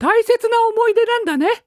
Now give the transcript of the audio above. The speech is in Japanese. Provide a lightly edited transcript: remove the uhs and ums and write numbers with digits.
大切な思い出なんだね。